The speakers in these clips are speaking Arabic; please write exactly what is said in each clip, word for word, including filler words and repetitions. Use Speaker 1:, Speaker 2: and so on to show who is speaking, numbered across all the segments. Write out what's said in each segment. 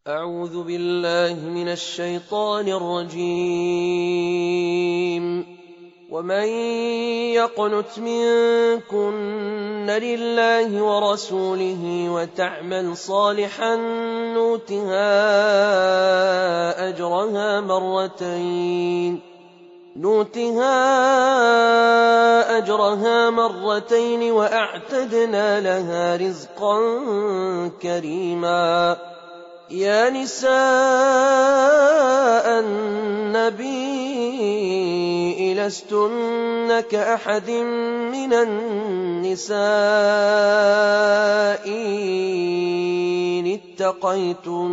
Speaker 1: أعوذ بالله من الشيطان الرجيم. ومن يقنت منكن لله ورسوله وتعمل صالحا نؤتها أجرها مرتين نؤتها أجرها مرتين وأعتدنا لها رزقا كريما. يا نساء النبي لستن كأحد من النساء إن اتقيتن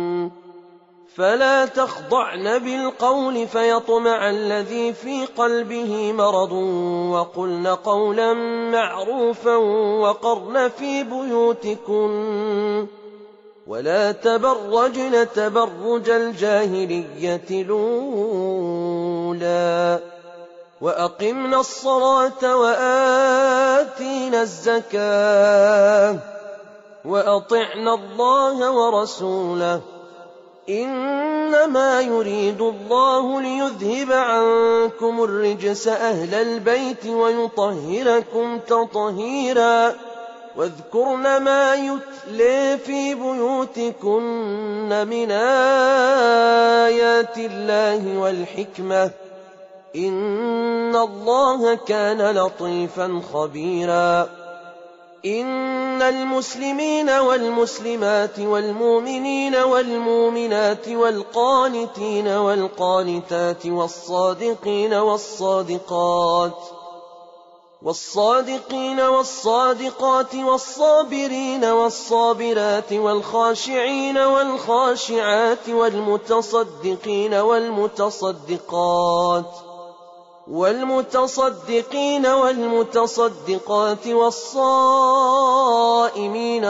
Speaker 1: فلا تخضعن بالقول فيطمع الذي في قلبه مرض وقلن قولا معروفا وقرن في بيوتكن ولا تبرجن تبرج الجاهلية الأولى وأقمنا الصلاة وآتينا الزكاة وأطعنا الله ورسوله إنما يريد الله ليذهب عنكم الرجس أهل البيت ويطهركم تطهيرا. واذكرن ما يتلى في بيوتكن من آيات الله والحكمة إن الله كان لطيفا خبيرا. إن المسلمين والمسلمات والمؤمنين والمؤمنات والقانتين والقانتات والصادقين والصادقات والصادقين والصادقات والصابرين والصابرات والخاشعين والخاشعات والمتصدقين والمتصدقات والمتصدقين والمتصدقات والصائمين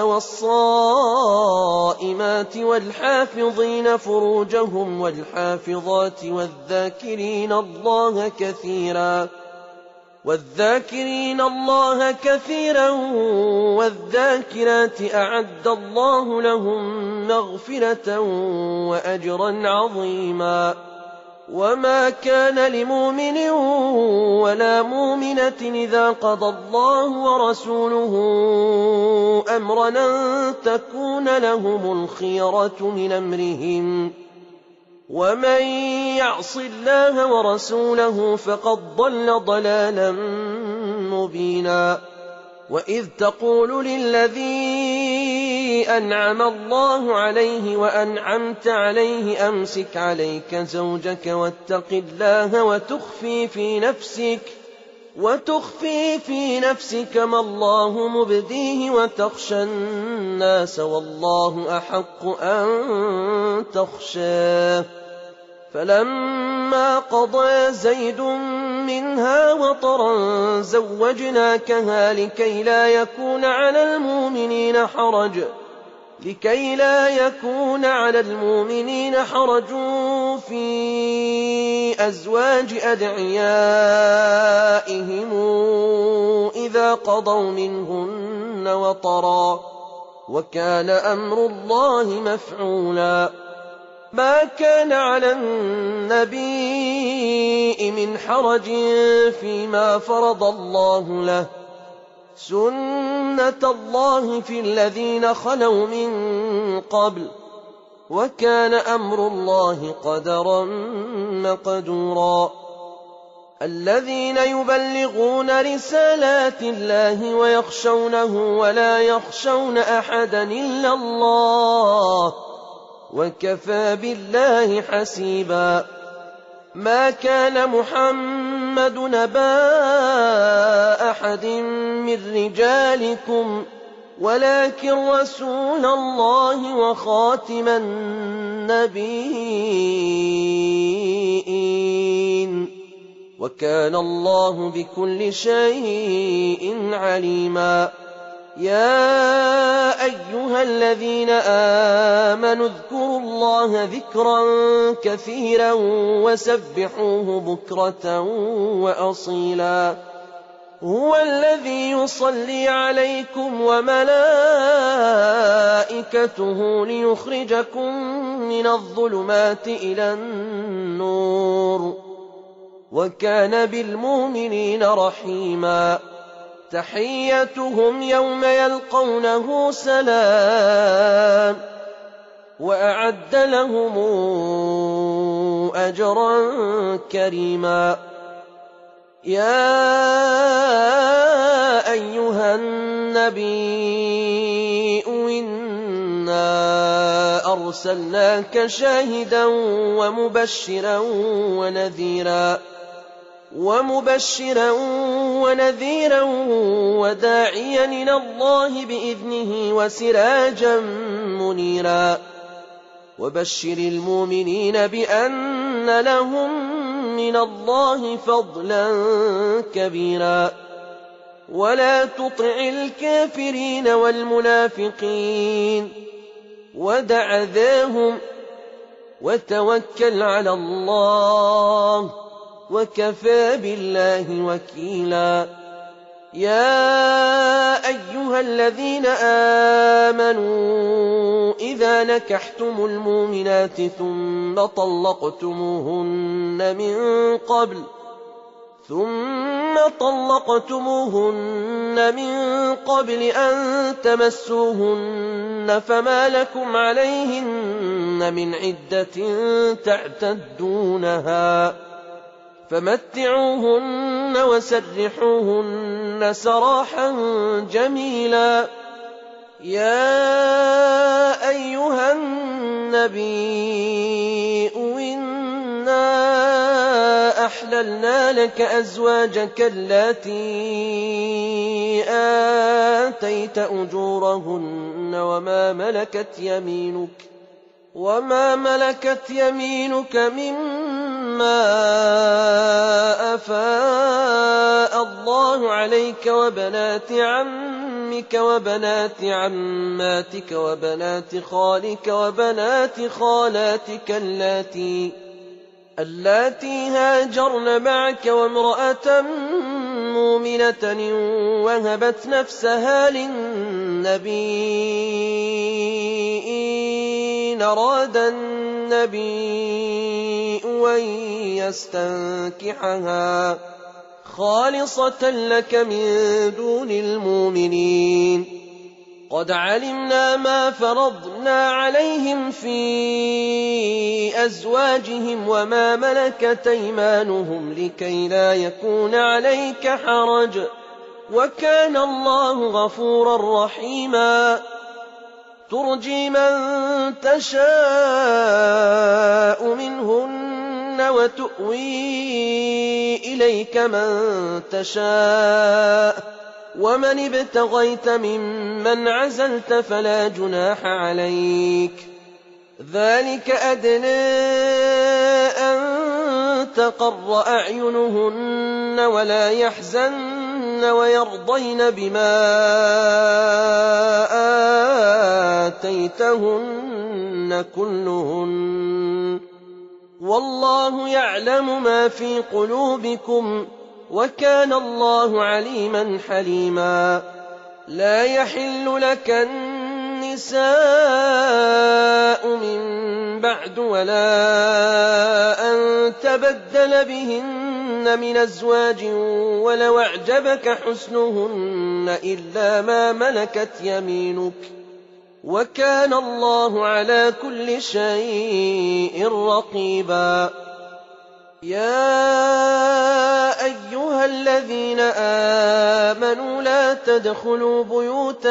Speaker 1: والصائمات والحافظين فروجهم والحافظات والذاكرين الله كثيرا والذاكرين الله كثيرا والذاكرات أعد الله لهم مغفرة وأجرا عظيما. وما كان لمؤمن ولا مؤمنة إذا قضى الله ورسوله أمرا أن تكون لهم الخيرة من أمرهم ومن يعص الله ورسوله فقد ضل ضلالا مبينا. وإذ تقول للذي أنعم الله عليه وأنعمت عليه أمسك عليك زوجك واتق الله وتخفي في نفسك وتخفي في نفسك ما الله مبديه وتخشى الناس والله أحق أن تخشاه. فلما قضى زيد منها وطرا زوجناكها لكي لا يكون على المؤمنين حرج لكي لا يكون على المؤمنين حرج في أزواج أدعيائهم إذا قضوا منهن وطرا وكان أمر الله مفعولا. ما كان على النبي من حرج فيما فرض الله له سنة الله في الذين خلوا من قبل وكان أمر الله قدرا مقدورا. الذين يبلغون رسالات الله ويخشونه ولا يخشون أحدا إلا الله وكفى بالله حسيبا. ما كان محمد نبا أحد من رجالكم ولكن رسول الله وخاتم النبيين وكان الله بكل شيء عليما. يا أيها الذين آمنوا اذكروا الله ذكرا كثيرا وسبحوه بكرة وأصيلا. هُوَ الَّذِي يُصَلِّي عَلَيْكُمْ وَمَلَائِكَتُهُ لِيُخْرِجَكُم مِّنَ الظُّلُمَاتِ إِلَى النُّورِ ۚ وَكَانَ بِالْمُؤْمِنِينَ رَحِيمًا. تَحِيَّتُهُمْ يَوْمَ يَلْقَوْنَهُ سَلَامٌ ۚ وَأَعَدَّ لَهُمْ أَجْرًا كَرِيمًا. يَا أَيُّهَا النَّبِيُّ إِنَّا أَرْسَلْنَاكَ شَاهِدًا وَمُبَشِّرًا وَنَذِيرًا وَمُبَشِّرًا وَنَذِيرًا وَدَاعِيًا إِلَى اللَّهِ بِإِذْنِهِ وَسِرَاجًا مُّنِيرًا. وَبَشِّرِ الْمُؤْمِنِينَ بِأَنَّ لَهُم مِّنَ اللَّهِ فَضْلًا كَبِيرًا. وَلَا تُطِعِ الْكَافِرِينَ وَالْمُنَافِقِينَ وَدَعْ أَذَاهُمْ وَتَوَكَّلْ عَلَى اللَّهِ ۚ وَكَفَىٰ بِاللَّهِ وَكِيلًا. يَا أَيُّهَا الَّذِينَ آمَنُوا إِذَا نَكَحْتُمُ الْمُؤْمِنَاتِ ثُمَّ طَلَّقْتُمُوهُنَّ مِن قَبْلُ ثُمَّ طَلَّقْتُمُوهُنَّ مِن قَبْلِ أَن تَمَسُّوهُنَّ فَمَا لَكُمْ عَلَيْهِنَّ مِنْ عِدَّةٍ تَعْتَدُّونَهَا فَمَتِّعُوهُنَّ وَسَرِّحُوهُنَّ سَرَاحًا جَمِيلًا. يَا أَيُّهَا النَّبِيُّ إِنَّا أَحْلَلْنَا لَكَ أَزْوَاجَكَ اللَّاتِي آتَيْتَ أُجُورَهُنَّ وَمَا مَلَكَتْ يَمِينُكَ وَمَا مَلَكَتْ يَمِينُكَ مِمَّا أَفَاءَ اللَّهُ عَلَيْكَ وَبَنَاتِ عَمِّكَ وَبَنَاتِ عَمَّاتِكَ وَبَنَاتِ خَالِكَ وَبَنَاتِ خَالَاتِكَ اللَّاتِي هَاجَرْنَ مَعَكَ وامرأة مُّؤْمِنَةً إِن وَهَبَتْ نَفْسَهَا لِلنَّبِيِّ إِنْ أَرَادَ النَّبِيُّ أَن يَسْتَنكِحَهَا خَالِصَةً لَّكَ مِن دُونِ الْمُؤْمِنِينَ. قَدْ عَلِمْنَا مَا فَرَضْنَا عَلَيْهِمْ فِي أَزْوَاجِهِمْ وَمَا مَلَكَتْ أَيْمَانُهُمْ لِكَيْلَا يَكُونَ عَلَيْكَ حَرَجٌ ۗ وَكَانَ اللَّهُ غَفُورًا رَّحِيمًا. تُرْجِي مَن تَشَاءُ مِنْهُنَّ وَتُؤْوِي إِلَيْكَ مَن تَشَاءُ ۖ وَمَنِ ابْتَغَيْتَ مِمَّنْ عَزَلْتَ فَلَا جُنَاحَ عَلَيْكَ ۚ ذَٰلِكَ أَدْنَىٰ أَن تَقَرَّ أَعْيُنُهُنَّ وَلَا يَحْزَنَّ وَيَرْضَيْنَ بِمَا آتَيْتَهُنَّ كُلُّهُنَّ ۚ وَاللَّهُ يَعْلَمُ مَا فِي قُلُوبِكُمْ ۚ وَكَانَ اللَّهُ عَلِيمًا حَلِيمًا. لَا يَحِلُّ لَكَ النِّسَاءُ مِن بَعْدُ وَلَا أَن تَبَدَّلَ بِهِنَّ مِنْ أَزْوَاجٍ وَلَوْ أَعْجَبَكَ حُسْنُهُنَّ إِلَّا مَا مَلَكَتْ يَمِينُكَ ۗ وَكَانَ اللَّهُ عَلَىٰ كُلِّ شَيْءٍ رَّقِيبًا. يَا أَيُّهَا الَّذِينَ آمَنُوا لَا تَدْخُلُوا بُيُوتَ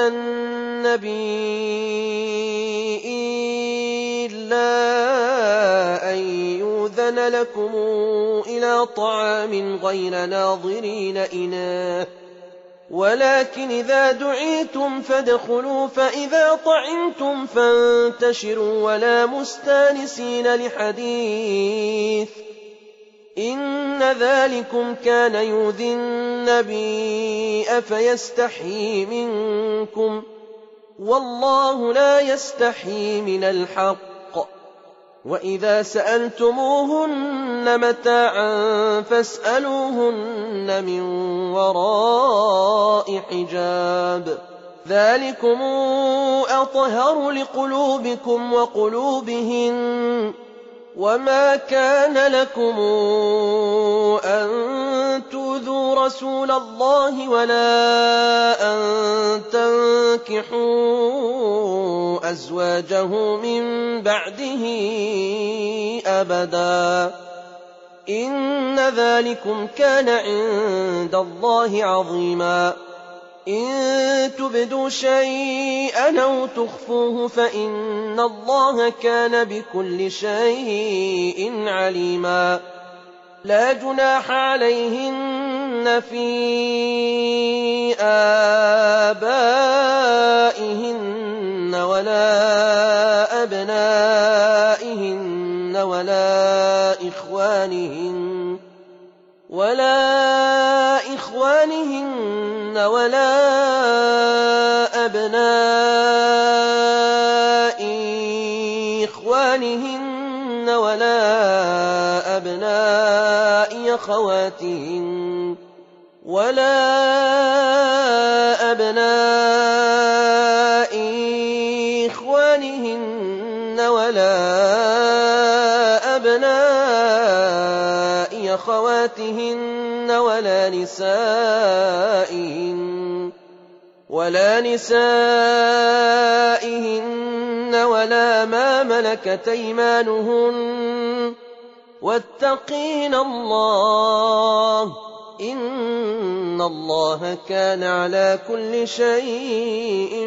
Speaker 1: النَّبِيِّ إِلَّا أَن يُؤْذَنَ لَكُمْ إِلَىٰ طَعَامٍ غَيْرَ نَاظِرِينَ إِنَاهُ ۖ وَلَٰكِنْ إِذَا دُعِيتُمْ فَادْخُلُوا فَإِذَا طَعِمْتُمْ فَانتَشِرُوا وَلَا مُسْتَأْنِسِينَ لِحَدِيثٍ ۚ إِنَّ ذَٰلِكُمْ كَانَ يُؤْذِي النَّبِيَّ فَيَسْتَحْيِي مِنكُمْ ۖ وَاللَّهُ لَا يَسْتَحْيِي مِنَ الْحَقِّ وإذا سألتموهن متاعا فاسألوهن من وراء حجاب ذلكم أطهر لقلوبكم وقلوبهن وما كان لكم أن تؤذوا رسول الله ولا أن تنكحوا أزواجه من بعده أبدا إن ذلكم كان عند الله عظيما إن تبدوا شيئا أو تخفوه فإن الله كان بكل شيء عليما لا جناح عليهن في آبائهن ولا أبنائهن ولا إخوانهن ولا إخوانهن ولا أبناء إخوانهن ولا أبناء أخواتهن ولا أبناء إخوانهن ولا أبناء أخواتهن ولا نسائهن ولا نسائهن ولا ما ملكت أيمانهن واتقين الله إن الله كان على كل شيء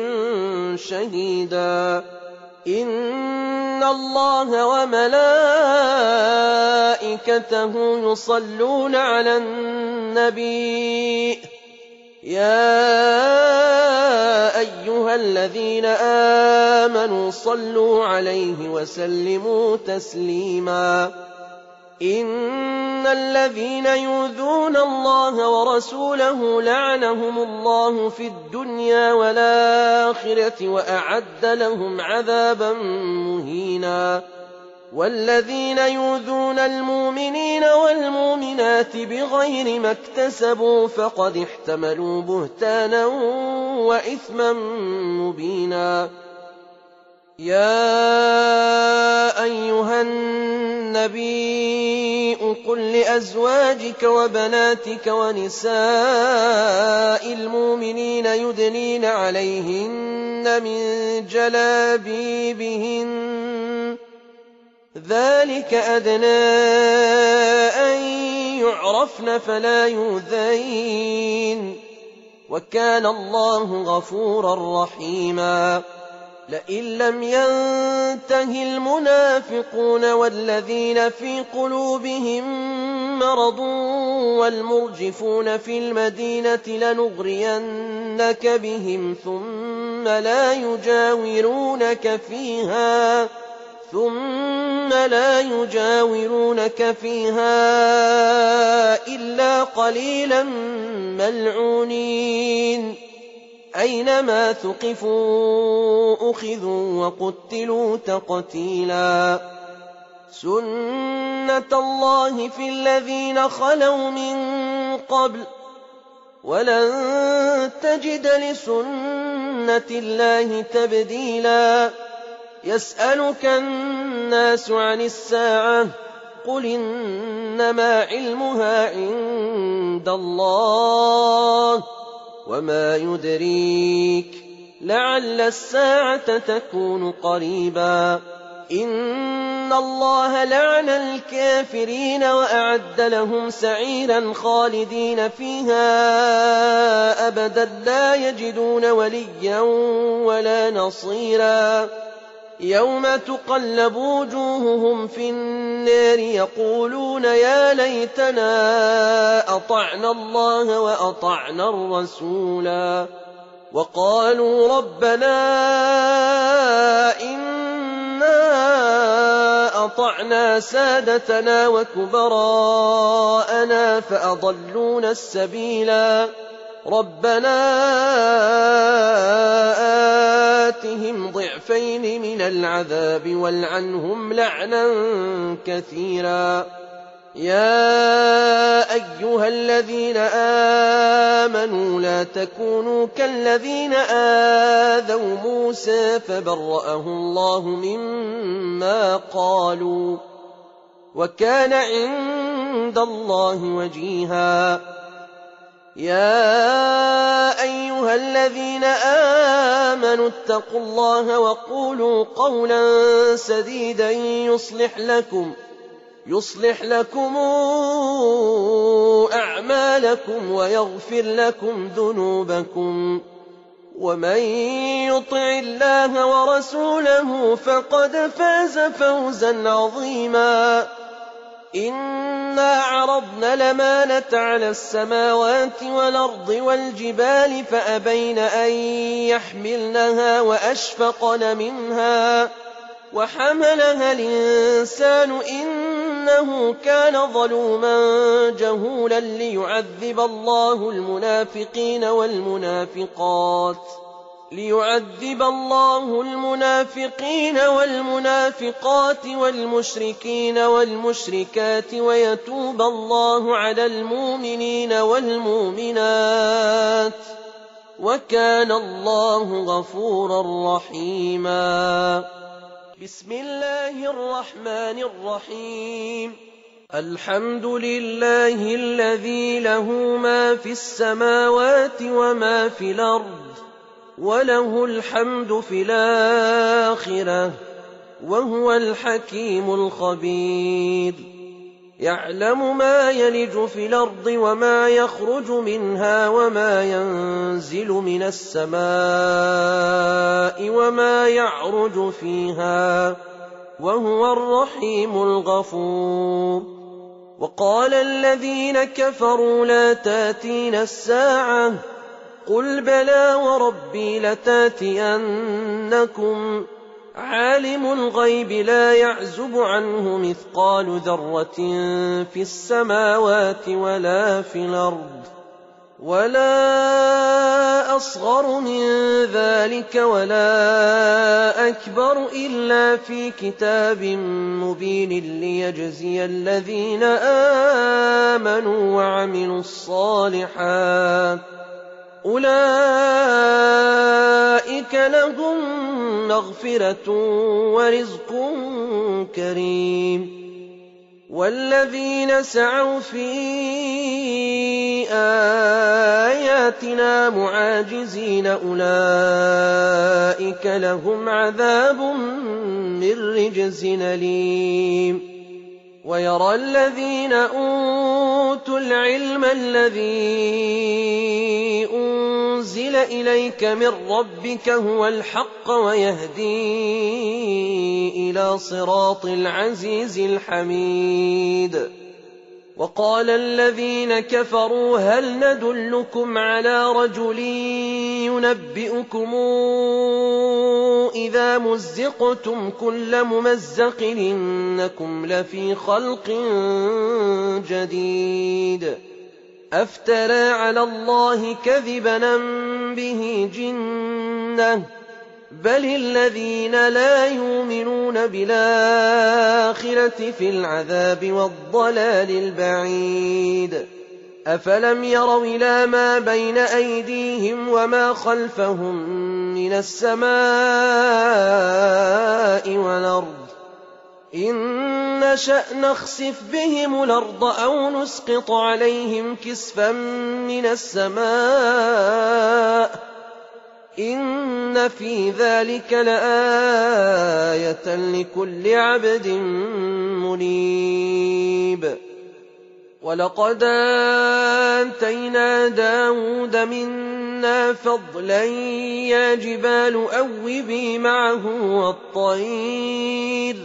Speaker 1: شهيدا إن الله وملائكته يصلون على النبي يا أيها الذين آمنوا صلوا عليه وسلموا تسليما إن الذين يؤذون الله ورسوله لعنهم الله في الدنيا والآخرة وأعد لهم عذابا مهينا والذين يؤذون المؤمنين والمؤمنات بغير ما اكتسبوا فقد احتملوا بهتانا وإثما مبينا يا أيها النبي قل لأزواجك وبناتك ونساء المؤمنين يدنين عليهن من جلابيبهن ذلك أدنى أن يعرفن فلا يؤذين وكان الله غفورا رحيما لئن لم ينته المنافقون والذين في قلوبهم مرض والمرجفون في المدينة لنغرينك بهم ثم لا يجاورونك فيها ثم لا يجاورونك فيها إلا قليلا ملعونين أينما ثقفوا أخذوا وقتلوا تقتيلا سنة الله في الذين خلوا من قبل ولن تجد لسنة الله تبديلا يسألك الناس عن الساعة قل إنما علمها عند الله وما يدريك لعل الساعة تكون قريبا إن الله لعن الكافرين وأعد لهم سعيرا خالدين فيها أبدا لا يجدون وليا ولا نصيرا يوم تقلب وجوههم في النار يقولون يا ليتنا أطعنا الله وأطعنا الرسولا وقالوا ربنا إنا أطعنا سادتنا وكبراءنا فأضلونا السبيلا ربنا آتهم ضعفين من العذاب والعنهم لعنا كثيرا يا أيها الذين آمنوا لا تكونوا كالذين آذوا موسى فبرأه الله مما قالوا وكان عند الله وجيها يا أيها الذين آمنوا اتقوا الله وقولوا قولا سديدا يصلح لكم يصلح لكم أعمالكم ويغفر لكم ذنوبكم ومن يطع الله ورسوله فقد فاز فوزا عظيما إنا عرضنا الأمانة على السماوات والأرض والجبال فأبين أن يحملنها وأشفقن منها وحملها الإنسان إنه كان ظلوما جهولا ليعذب الله المنافقين والمنافقات ليعذب الله المنافقين والمنافقات والمشركين والمشركات ويتوب الله على المؤمنين والمؤمنات وكان الله غفورا رحيما بسم الله الرحمن الرحيم الحمد لله الذي له ما في السماوات وما في الأرض وله الحمد في الآخرة وهو الحكيم الخبير يعلم ما يلج في الأرض وما يخرج منها وما ينزل من السماء وما يعرج فيها وهو الرحيم الغفور وقال الذين كفروا لا تأتينا الساعة قل بلى وربي لتاتينكم عالم الغيب لا يعزب عنه مثقال ذرة في السماوات ولا في الأرض ولا أصغر من ذلك ولا أكبر إلا في كتاب مبين ليجزي الذين آمنوا وعملوا الصالحات أولئك لهم مغفرة ورزق كريم والذين سعوا في آياتنا معاجزين أولئك لهم عذاب من رجز أليم ويرى الذين أوتوا العلم الذي أنزل إليك من ربك هو الحق ويهدي إلى صراط العزيز الحميد وقال الذين كفروا هل ندلكم على رجل ينبئكم إذا مزقتم كل ممزق إنكم لفي خلق جديد أفترى على الله كذبا أم به جنة بل الذين لا يؤمنون بالآخرة في العذاب والضلال البعيد أفلم يروا إلى ما بين أيديهم وما خلفهم من السماء والأرض إن نشأ نخسف بهم الأرض أو نسقط عليهم كسفا من السماء إن في ذلك لآية لكل عبد منيب ولقد آتينا داود منا فضلا يا جبال أوبي معه والطير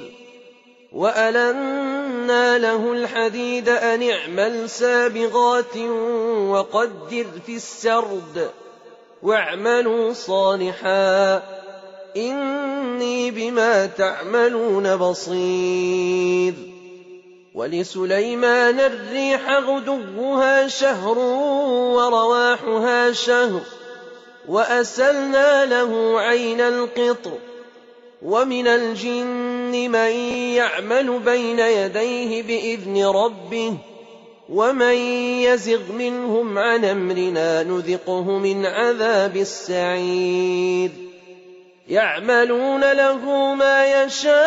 Speaker 1: وألنا له الحديد أن اعمل سابغات وقدر في السرد واعملوا صالحا إني بما تعملون بصير وَلِسُلَيْمَانَ الرِّيحَ غُدُوُّهَا شَهْرٌ وَرَوَاحُهَا شَهْرٌ وَأَسَلْنَا لَهُ عَيْنَ الْقِطْرِ ۖ وَمِنَ الْجِنِّ مَن يَعْمَلُ بَيْنَ يَدَيْهِ بِإِذْنِ رَبِّهِ ۖ وَمَن يَزِغْ مِنْهُمْ عَنْ أَمْرِنَا نُذِقْهُ مِنْ عَذَابِ السَّعِيرِ يَعْمَلُونَ لَهُ مَا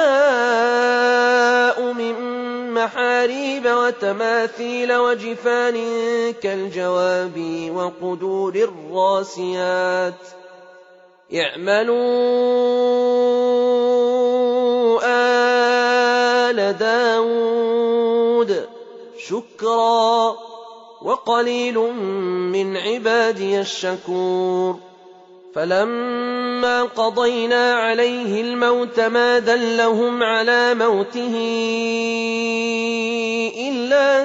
Speaker 1: يَشَاءُ مِن مَّحَارِيبَ وَتَمَاثِيلَ وَجِفَانٍ كَالْجَوَابِ وَقُدُورٍ الرَّاسِيَاتِ اعْمَلُوا آلَ دَاوُودَ شُكْرًا وَقَلِيلٌ مِّنْ عِبَادِيَ الشَّكُورُ فَلَمَّا قَضَيْنَا عَلَيْهِ الْمَوْتَ مَا دَلَّهُمْ عَلَىٰ مَوْتِهِ إِلَّا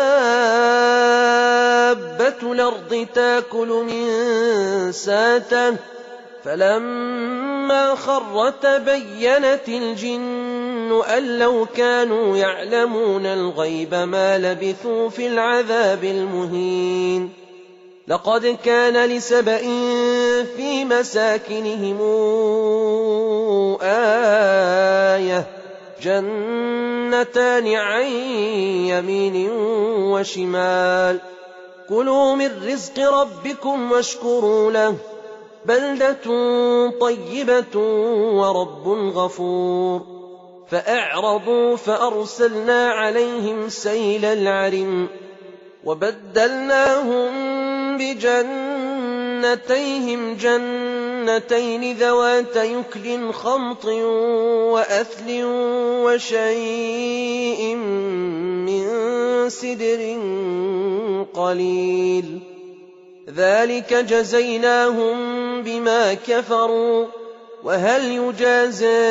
Speaker 1: دَابَّةُ الْأَرْضِ تَأْكُلُ مِن سَأْتَهُ فَلَمَّا خَرَّ تَبَيَّنَتِ الْجِنُّ أَن لَّوْ كَانُوا يَعْلَمُونَ الْغَيْبَ مَا لَبِثُوا فِي الْعَذَابِ الْمُهِينِ لَقَدْ كَانَ لِسَبَإٍ فِي مَسَاكِنِهِمْ آيَةٌ جَنَّتَانِ عَن يَمِينٍ وَشِمَالٍ كُلُوا مِن رِّزْقِ رَبِّكُمْ وَاشْكُرُوا لَهُ بَلْدَةٌ طَيِّبَةٌ وَرَبٌّ غَفُورٌ فَأَعْرَضُوا فَأَرْسَلْنَا عَلَيْهِمْ سَيْلَ الْعَرِمِ وَبَدَّلْنَاهُم بِجَنَّتَيْهِمْ جَنَّتَيْنِ ذَوَاتَيْ أُكُلٍ خَمْطٍ وَأَثْلٍ وَشَيْءٍ مِّن سِدْرٍ قَلِيلٍ ذَلِكَ جَزَيْنَاهُم بِمَا كَفَرُوا وَهَلْ يُجَازَىٰ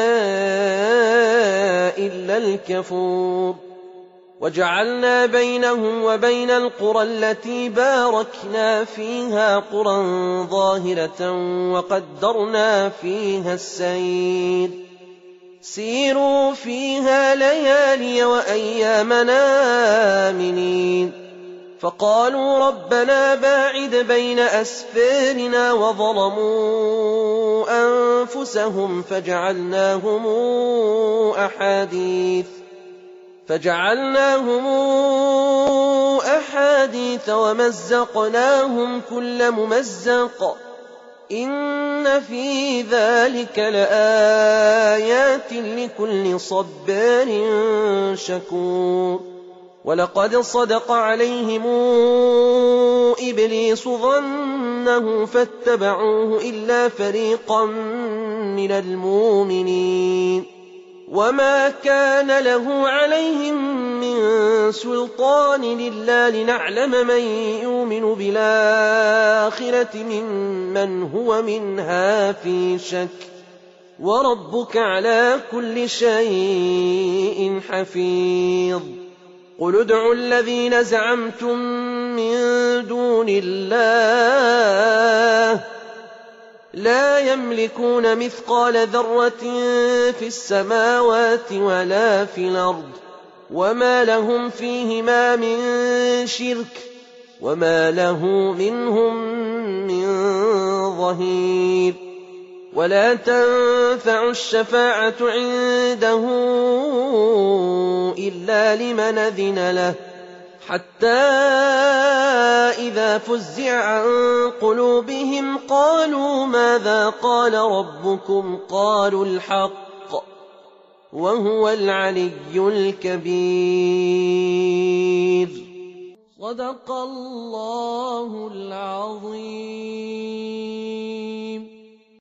Speaker 1: إِلَّا الْكَفُورُ وَجَعَلْنَا بَيْنَهُمْ وَبَيْنَ الْقُرَى الَّتِي بَارَكْنَا فِيهَا قُرًى ظَاهِرَةً وَقَدَّرْنَا فِيهَا السَّيْرَ سِيرُوا فِيهَا لَيَالِيَ وَأَيَّامًا آمِنِينَ فَقَالُوا رَبَّنَا بَاعِدْ بَيْنَ أَسْفَارِنَا وَظَلَمُوا أَنفُسَهُمْ فَجَعَلْنَاهُمْ أَحَادِيثَ فَجَعَلْنَاهُمْ أَحَادِيثَ وَمَزَّقْنَاهُمْ كُلَّ مُمَزَّقٍ إِنَّ فِي ذَلِكَ لَآيَاتٍ لِكُلِّ صَبَّارٍ شَكُورٍ وَلَقَدْ صَدَقَ عَلَيْهِمْ إِبْلِيسُ ظَنَّهُ فَاتَّبَعُوهُ إِلَّا فَرِيقًا مِّنَ الْمُؤْمِنِينَ وَمَا كَانَ لَهُ عَلَيْهِم مِّن سُلْطَانٍ إِلَّا لِنَعْلَمَ مَن يُؤْمِنُ بِالْآخِرَةِ مِمَّنْ هُوَ مِنْهَا فِي شَكٍّ وَرَبُّكَ عَلَىٰ كُلِّ شَيْءٍ حَفِيظٌ قُلِ ادْعُوا الَّذِينَ زَعَمْتُم مِّن دُونِ اللَّهِ لَا يَمْلِكُونَ مِثْقَالَ ذَرَّةٍ فِي السَّمَاوَاتِ وَلَا فِي الْأَرْضِ وَمَا لَهُمْ فِيهِمَا مِن شِرْكٍ وَمَا لَهُ مِنْهُم مِّن ظَهِيرٍ وَلَا تَنفَعُ الشَّفَاعَةُ عِندَهُ إِلَّا لِمَنْ أَذِنَ لَهُ حَتَّىٰ إِذَا فُزِّعَ عَن قُلُوبِهِمْ قَالُوا مَاذَا قَالَ رَبُّكُمْ قَالُوا الْحَقَّ وَهُوَ الْعَلِيُّ الْكَبِيرُ صَدَقَ اللَّهُ الْعَظِيمُ.